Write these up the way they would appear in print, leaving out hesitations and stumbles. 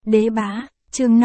Đế bá, chương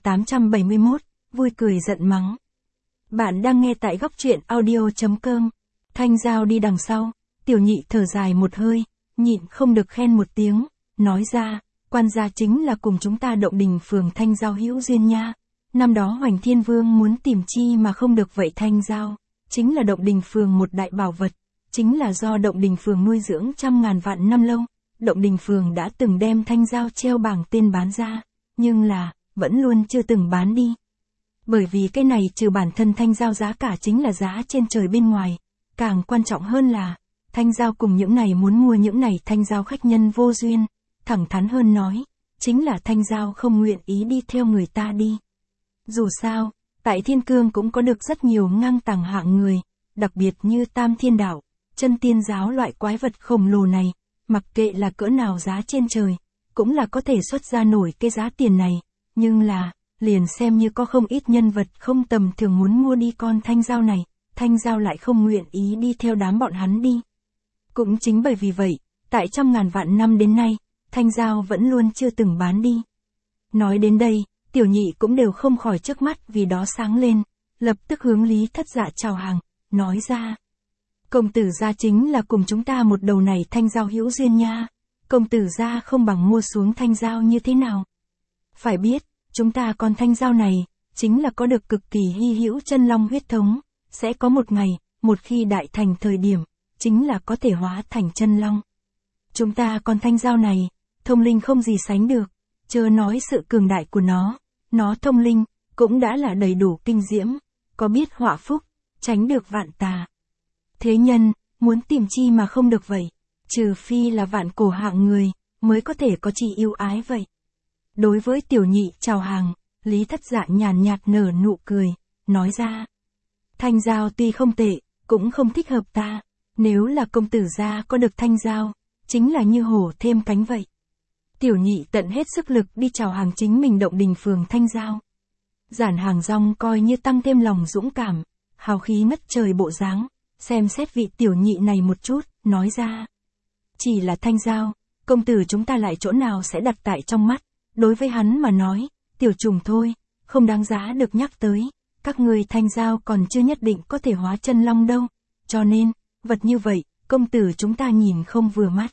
5871, vui cười giận mắng. Bạn đang nghe tại góc truyện audio.com. Thanh Giao đi đằng sau, Tiểu Nhị thở dài một hơi, nhịn không được khen một tiếng, nói ra, quan gia chính là cùng chúng ta Động Đình phường Thanh Giao hữu duyên nha. Năm đó Hoành Thiên Vương muốn tìm chi mà không được vậy Thanh Giao, chính là Động Đình phường một đại bảo vật, chính là do Động Đình phường nuôi dưỡng trăm ngàn vạn năm lâu. Động Đình phường đã từng đem Thanh Giao treo bảng tên bán ra, nhưng là, vẫn luôn chưa từng bán đi. Bởi vì cái này trừ bản thân Thanh Giao giá cả chính là giá trên trời bên ngoài, càng quan trọng hơn là, Thanh Giao cùng những này muốn mua những này Thanh Giao khách nhân vô duyên, thẳng thắn hơn nói, chính là Thanh Giao không nguyện ý đi theo người ta đi. Dù sao, tại Thiên Cương cũng có được rất nhiều ngang tàng hạng người, đặc biệt như Tam Thiên Đạo, Chân Tiên Giáo loại quái vật khổng lồ này, mặc kệ là cỡ nào giá trên trời, cũng là có thể xuất ra nổi cái giá tiền này, nhưng là, liền xem như có không ít nhân vật không tầm thường muốn mua đi con Thanh Giao này, Thanh Giao lại không nguyện ý đi theo đám bọn hắn đi. Cũng chính bởi vì vậy, tại trăm ngàn vạn năm đến nay, Thanh Giao vẫn luôn chưa từng bán đi. Nói đến đây, Tiểu Nhị cũng đều không khỏi trước mắt vì đó sáng lên, lập tức hướng Lý Thất Dạ chào hàng, nói ra. Công tử gia chính là cùng chúng ta một đầu này Thanh Giao hữu duyên nha, công tử gia không bằng mua xuống Thanh Giao như thế nào. Phải biết, chúng ta con Thanh Giao này, chính là có được cực kỳ hy hữu chân long huyết thống, sẽ có một ngày, một khi đại thành thời điểm, chính là có thể hóa thành chân long. Chúng ta con Thanh Giao này, thông linh không gì sánh được, chớ nói sự cường đại của nó thông linh, cũng đã là đầy đủ kinh diễm, có biết họa phúc, tránh được vạn tà. Thế nhân, muốn tìm chi mà không được vậy, trừ phi là vạn cổ hạng người, mới có thể có chi yêu ái vậy. Đối với Tiểu Nhị chào hàng, Lý Thất Dạ nhàn nhạt nở nụ cười, nói ra. Thanh Giao tuy không tệ, cũng không thích hợp ta, nếu là công tử gia có được Thanh Giao, chính là như hổ thêm cánh vậy. Tiểu Nhị tận hết sức lực đi chào hàng chính mình Động Đình phường Thanh Giao. Giản Hàng Rong coi như tăng thêm lòng dũng cảm, hào khí ngất trời bộ dáng, xem xét vị Tiểu Nhị này một chút, nói ra. Chỉ là Thanh Giao, công tử chúng ta lại chỗ nào sẽ đặt tại trong mắt, đối với hắn mà nói, tiểu trùng thôi, không đáng giá được nhắc tới, các người Thanh Giao còn chưa nhất định có thể hóa chân long đâu, cho nên, vật như vậy, công tử chúng ta nhìn không vừa mắt.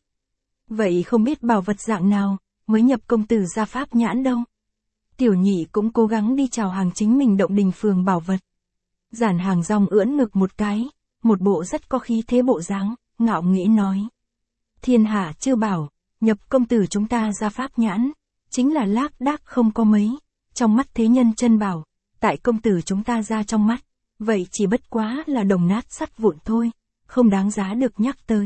Vậy không biết bảo vật dạng nào, mới nhập công tử gia pháp nhãn đâu. Tiểu Nhị cũng cố gắng đi chào hàng chính mình Động Đình phường bảo vật. Giản Hàng Rong ưỡn ngực một cái, một bộ rất có khí thế bộ dáng, ngạo nghễ nói. Thiên hạ chưa bảo, nhập công tử chúng ta gia pháp nhãn, chính là lác đác không có mấy, trong mắt thế nhân chân bảo, tại công tử chúng ta ra trong mắt, vậy chỉ bất quá là đồng nát sắt vụn thôi, không đáng giá được nhắc tới.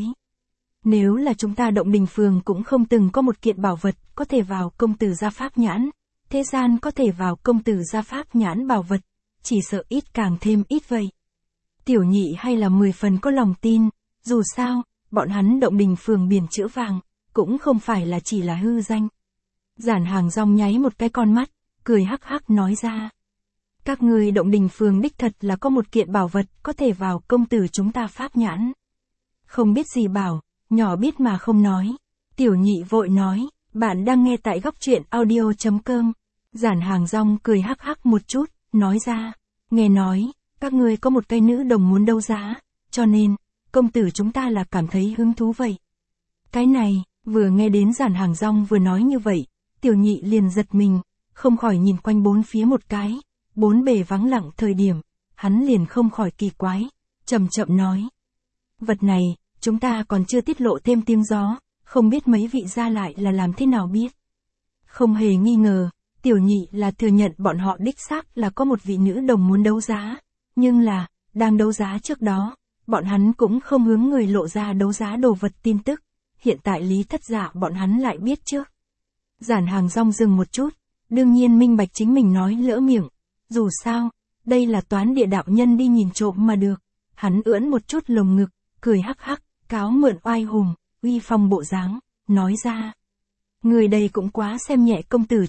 Nếu là chúng ta Động Đình phường cũng không từng có một kiện bảo vật có thể vào công tử gia pháp nhãn, thế gian có thể vào công tử gia pháp nhãn bảo vật, chỉ sợ ít càng thêm ít vậy. Tiểu Nhị hay là 10 phần có lòng tin, dù sao, bọn hắn Động Đình phường biển chữ vàng, cũng không phải là chỉ là hư danh. Giản Hàng Rong nháy một cái con mắt, cười hắc hắc nói ra. Các người Động Đình phường đích thật là có một kiện bảo vật có thể vào công tử chúng ta pháp nhãn. Không biết gì bảo, nhỏ biết mà không nói. Tiểu Nhị vội nói, bạn đang nghe tại góc truyện audio.com. Giản Hàng Rong cười hắc hắc một chút, nói ra. Nghe nói, các ngươi có một cây nữ đồng muốn đấu giá, cho nên, công tử chúng ta là cảm thấy hứng thú vậy. Cái này, vừa nghe đến Giản Hàng Rong vừa nói như vậy, Tiểu Nhị liền giật mình, không khỏi nhìn quanh bốn phía một cái, bốn bề vắng lặng thời điểm, hắn liền không khỏi kỳ quái, chậm chậm nói. Vật này, chúng ta còn chưa tiết lộ thêm tiếng gió, không biết mấy vị gia lại là làm thế nào biết. Không hề nghi ngờ, Tiểu Nhị là thừa nhận bọn họ đích xác là có một vị nữ đồng muốn đấu giá, nhưng là, đang đấu giá trước đó, bọn hắn cũng không hướng người lộ ra đấu giá đồ vật tin tức, hiện tại Lý Thất Dạ bọn hắn lại biết trước. Giản Hàng Rong dừng một chút, đương nhiên minh bạch chính mình nói lỡ miệng, dù sao, đây là toán địa đạo nhân đi nhìn trộm mà được, hắn ưỡn một chút lồng ngực, cười hắc hắc, cáo mượn oai hùng, uy phong bộ dáng, nói ra. Người đây cũng quá xem nhẹ công tử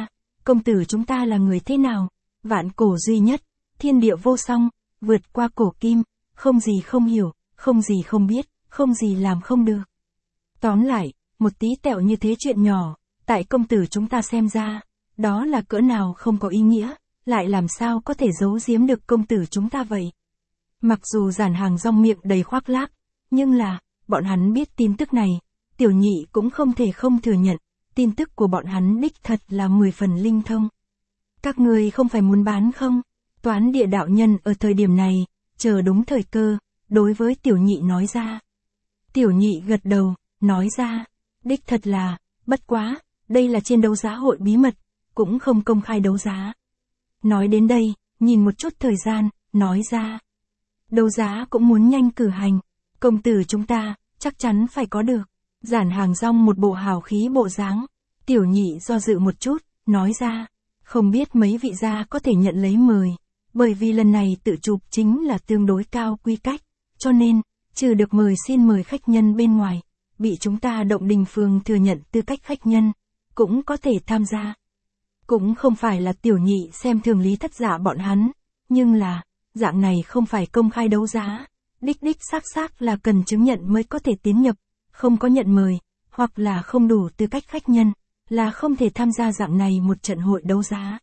chúng ta là người thế nào, vạn cổ duy nhất, thiên địa vô song, vượt qua cổ kim, không gì không hiểu, không gì không biết, không gì làm không được. Tóm lại, một tí tẹo như thế chuyện nhỏ, tại công tử chúng ta xem ra, đó là cỡ nào không có ý nghĩa, lại làm sao có thể giấu giếm được công tử chúng ta vậy. Mặc dù Giản Hàng Rong miệng đầy khoác lác, nhưng là, bọn hắn biết tin tức này, Tiểu Nhị cũng không thể không thừa nhận, tin tức của bọn hắn đích thật là 10 phần linh thông. Các ngươi không phải muốn bán không? Toán Địa đạo nhân ở thời điểm này, chờ đúng thời cơ, đối với Tiểu Nhị nói ra. Tiểu Nhị gật đầu, nói ra, đích thật là, bất quá, đây là trên đấu giá hội bí mật, cũng không công khai đấu giá. Nói đến đây, nhìn một chút thời gian, nói ra. Đấu giá cũng muốn nhanh cử hành, công tử chúng ta, chắc chắn phải có được. Giản Hàng Rong một bộ hào khí bộ dáng, Tiểu Nhị do dự một chút, nói ra, không biết mấy vị gia có thể nhận lấy mời, bởi vì lần này tự chụp chính là tương đối cao quy cách, cho nên, trừ được mời xin mời khách nhân bên ngoài, bị chúng ta Động Đình Phường thừa nhận tư cách khách nhân, cũng có thể tham gia. Cũng không phải là Tiểu Nhị xem thường Lý Thất Dạ bọn hắn, nhưng là, dạng này không phải công khai đấu giá, đích xác là cần chứng nhận mới có thể tiến nhập, không có nhận mời, hoặc là không đủ tư cách khách nhân, là không thể tham gia dạng này một trận hội đấu giá.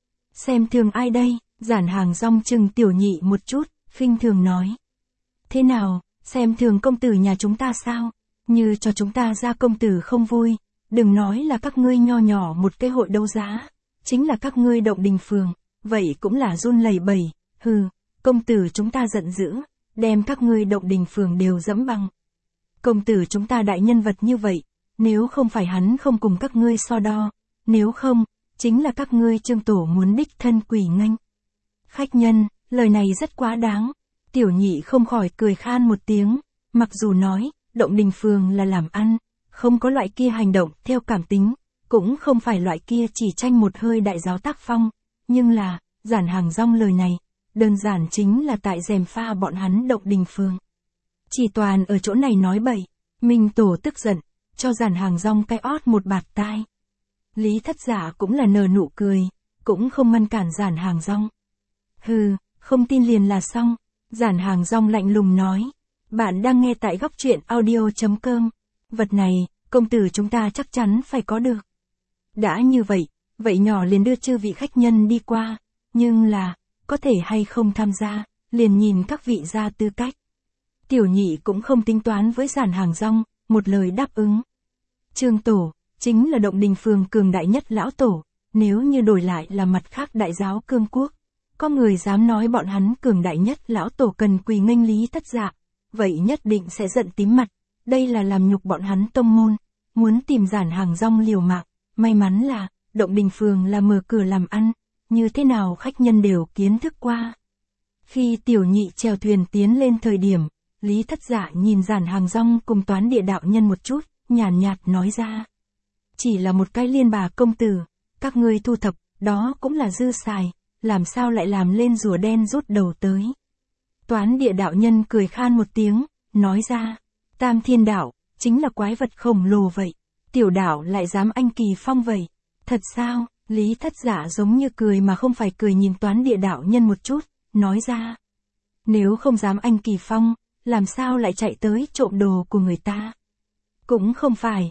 Xem thường ai đây? Giản Hàng Rong chừng Tiểu Nhị một chút, khinh thường nói. Thế nào, xem thường công tử nhà chúng ta sao? Như cho chúng ta ra công tử không vui, đừng nói là các ngươi nho nhỏ một cái hội đấu giá, chính là các ngươi Động Đình Phường, vậy cũng là run lẩy bẩy, hừ, công tử chúng ta giận dữ, đem các ngươi Động Đình Phường đều dẫm bằng. Công tử chúng ta đại nhân vật như vậy, nếu không phải hắn không cùng các ngươi so đo, nếu không, chính là các ngươi Trương Tổ muốn đích thân quỳ nghênh. Khách nhân, lời này rất quá đáng. Tiểu Nhị không khỏi cười khan một tiếng, mặc dù nói, Động Đình Phường là làm ăn, không có loại kia hành động theo cảm tính, cũng không phải loại kia chỉ tranh một hơi đại giáo tác phong, nhưng là, Giản Hàng Rong lời này, đơn giản chính là tại gièm pha bọn hắn Động Đình Phường. Chỉ toàn ở chỗ này nói bậy, Minh Tổ tức giận, cho Giản Hàng Rong cái ót một bạt tai. Lý Thất Dạ cũng là nở nụ cười, cũng không ngăn cản Giản Hàng Rong. Hừ, không tin liền là xong. Giản Hàng Rong lạnh lùng nói. Bạn đang nghe tại góc truyện audio.com. Vật này, công tử chúng ta chắc chắn phải có được. Đã như vậy, vậy nhỏ liền đưa chư vị khách nhân đi qua. Nhưng là, có thể hay không tham gia, liền nhìn các vị ra tư cách. Tiểu Nhị cũng không tính toán với Giản Hàng Rong, một lời đáp ứng. Trương Tổ, chính là Động Đình Phường cường đại nhất lão tổ, nếu như đổi lại là mặt khác đại giáo cương quốc. Có người dám nói bọn hắn cường đại nhất lão tổ cần quỳ nghênh Lý Thất Dạ, vậy nhất định sẽ giận tím mặt, đây là làm nhục bọn hắn tông môn, muốn tìm Giản Hàng Rong liều mạng, may mắn là, Động Đình Phường là mở cửa làm ăn, như thế nào khách nhân đều kiến thức qua. Khi Tiểu Nhị chèo thuyền tiến lên thời điểm, Lý Thất Dạ nhìn Giản Hàng Rong cùng Toán Địa đạo nhân một chút, nhàn nhạt nói ra. Chỉ là một cái liên bà công tử, các ngươi thu thập, đó cũng là dư xài, làm sao lại làm lên rùa đen rút đầu tới. Toán Địa đạo nhân cười khan một tiếng, nói ra, Tam Thiên Đạo, chính là quái vật khổng lồ vậy, tiểu đạo lại dám anh kỳ phong vậy. Thật sao? Lý Thất Dạ giống như cười mà không phải cười nhìn Toán Địa đạo nhân một chút, nói ra. Nếu không dám anh kỳ phong, làm sao lại chạy tới trộm đồ của người ta? Cũng không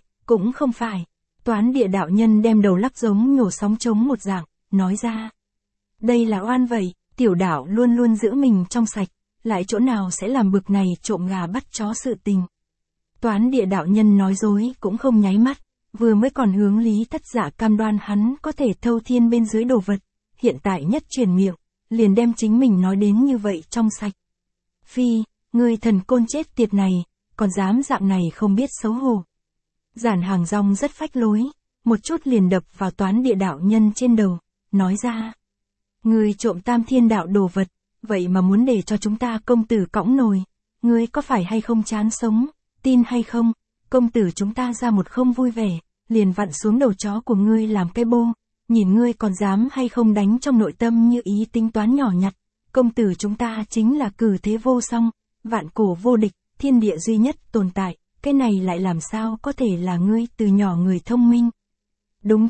phải. Toán Địa đạo nhân đem đầu lắc giống nhổ sóng trống một dạng, nói ra. Đây là oan vậy, tiểu đạo luôn luôn giữ mình trong sạch, lại chỗ nào sẽ làm bực này trộm gà bắt chó sự tình. Toán Địa đạo nhân nói dối cũng không nháy mắt, vừa mới còn hướng Lý Thất Dạ cam đoan hắn có thể thâu thiên bên dưới đồ vật, hiện tại nhất truyền miệng, liền đem chính mình nói đến như vậy trong sạch. Phi, người thần côn chết tiệt này, còn dám dạng này không biết xấu hổ. Giản Hàng Rong rất phách lối, một chút liền đập vào Toán Địa đạo nhân trên đầu, nói ra. Ngươi trộm Tam Thiên Đạo đồ vật, vậy mà muốn để cho chúng ta công tử cõng nồi, ngươi có phải hay không chán sống, tin hay không, công tử chúng ta ra một không vui vẻ, liền vặn xuống đầu chó của ngươi làm cái bô, nhìn ngươi còn dám hay không đánh trong nội tâm như ý tính toán nhỏ nhặt, công tử chúng ta chính là cử thế vô song, vạn cổ vô địch, thiên địa duy nhất tồn tại, cái này lại làm sao có thể là ngươi từ nhỏ người thông minh. Đúng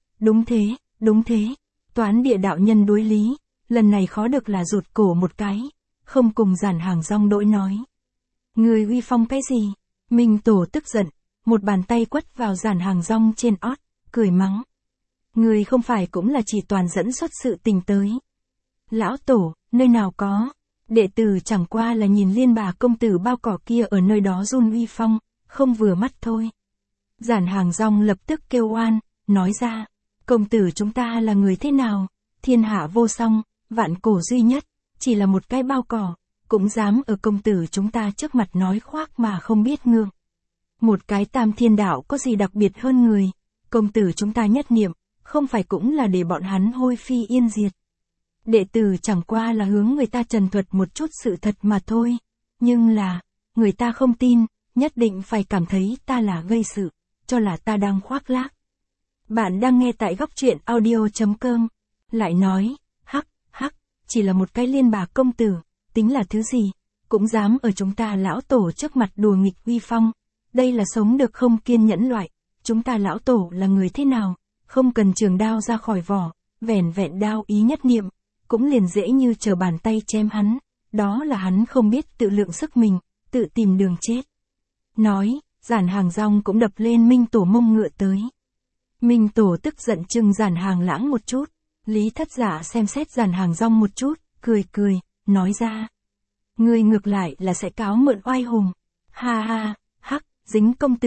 thế. Toán Địa đạo nhân đối lý, lần này khó được là rụt cổ một cái, không cùng Giản Hàng Rong đỗi nói. Người uy phong cái gì? Minh Tổ tức giận, một bàn tay quất vào Giản Hàng Rong trên ót, cười mắng. Người không phải cũng là chỉ toàn dẫn xuất sự tình tới. Lão tổ, nơi nào có. Đệ tử chẳng qua là nhìn Liên Bà công tử bao cỏ kia ở nơi đó run uy phong, không vừa mắt thôi. Giản Hàng Rong lập tức kêu oan, nói ra, công tử chúng ta là người thế nào, thiên hạ vô song, vạn cổ duy nhất, chỉ là một cái bao cỏ, cũng dám ở công tử chúng ta trước mặt nói khoác mà không biết ngượng. Một cái tam thiên đạo có gì đặc biệt hơn người, công tử chúng ta nhất niệm, không phải cũng là để bọn hắn hôi phi yên diệt. Đệ tử chẳng qua là hướng người ta trần thuật một chút sự thật mà thôi, nhưng là, người ta không tin, nhất định phải cảm thấy ta là gây sự, cho là ta đang khoác lác. Bạn đang nghe tại góc truyện audio.com, lại nói, hắc, chỉ là một cái Liên Bà công tử, tính là thứ gì, cũng dám ở chúng ta lão tổ trước mặt đùa nghịch uy phong, đây là sống được không kiên nhẫn loại, chúng ta lão tổ là người thế nào, không cần trường đao ra khỏi vỏ, vẻn vẹn đao ý nhất niệm, cũng liền dễ như trở bàn tay chém hắn, đó là hắn không biết tự lượng sức mình, tự tìm đường chết. Nói, Giản Hàng Rong cũng đập lên Minh Tổ mông ngựa tới. Minh Tổ tức giận chừng Giản Hàng Lãng một chút, Lý Thất Giả xem xét Giản Hàng Rong một chút, cười, nói ra. Ngươi ngược lại là sẽ cáo mượn oai hùng. Ha, dính công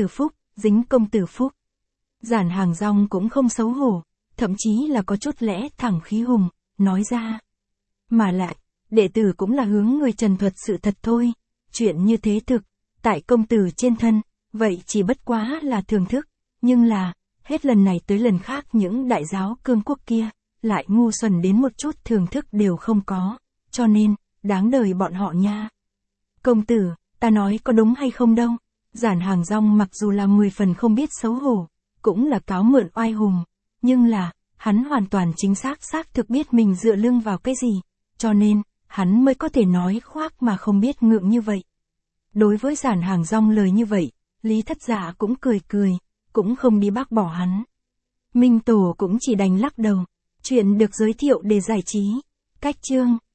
tử phúc. Giản Hàng Rong cũng không xấu hổ, thậm chí là có chút lẽ thẳng khí hùng, nói ra. Mà lại, đệ tử cũng là hướng người trần thuật sự thật thôi, chuyện như thế thực, tại công tử trên thân, vậy chỉ bất quá là thưởng thức, nhưng là, hết lần này tới lần khác những đại giáo cương quốc kia, lại ngu xuẩn đến một chút thưởng thức đều không có, cho nên, đáng đời bọn họ nha. Công tử, ta nói có đúng hay không đâu, Giản Hàng Rong mặc dù là 10 phần không biết xấu hổ, cũng là cáo mượn oai hùng, nhưng là, hắn hoàn toàn chính xác thực biết mình dựa lưng vào cái gì, cho nên, hắn mới có thể nói khoác mà không biết ngượng như vậy. Đối với Giản Hàng Rong lời như vậy, Lý Thất Giả cũng cười, cũng không đi bác bỏ hắn. Minh Tổ cũng chỉ đành lắc đầu, chuyện được giới thiệu để giải trí. Cách chương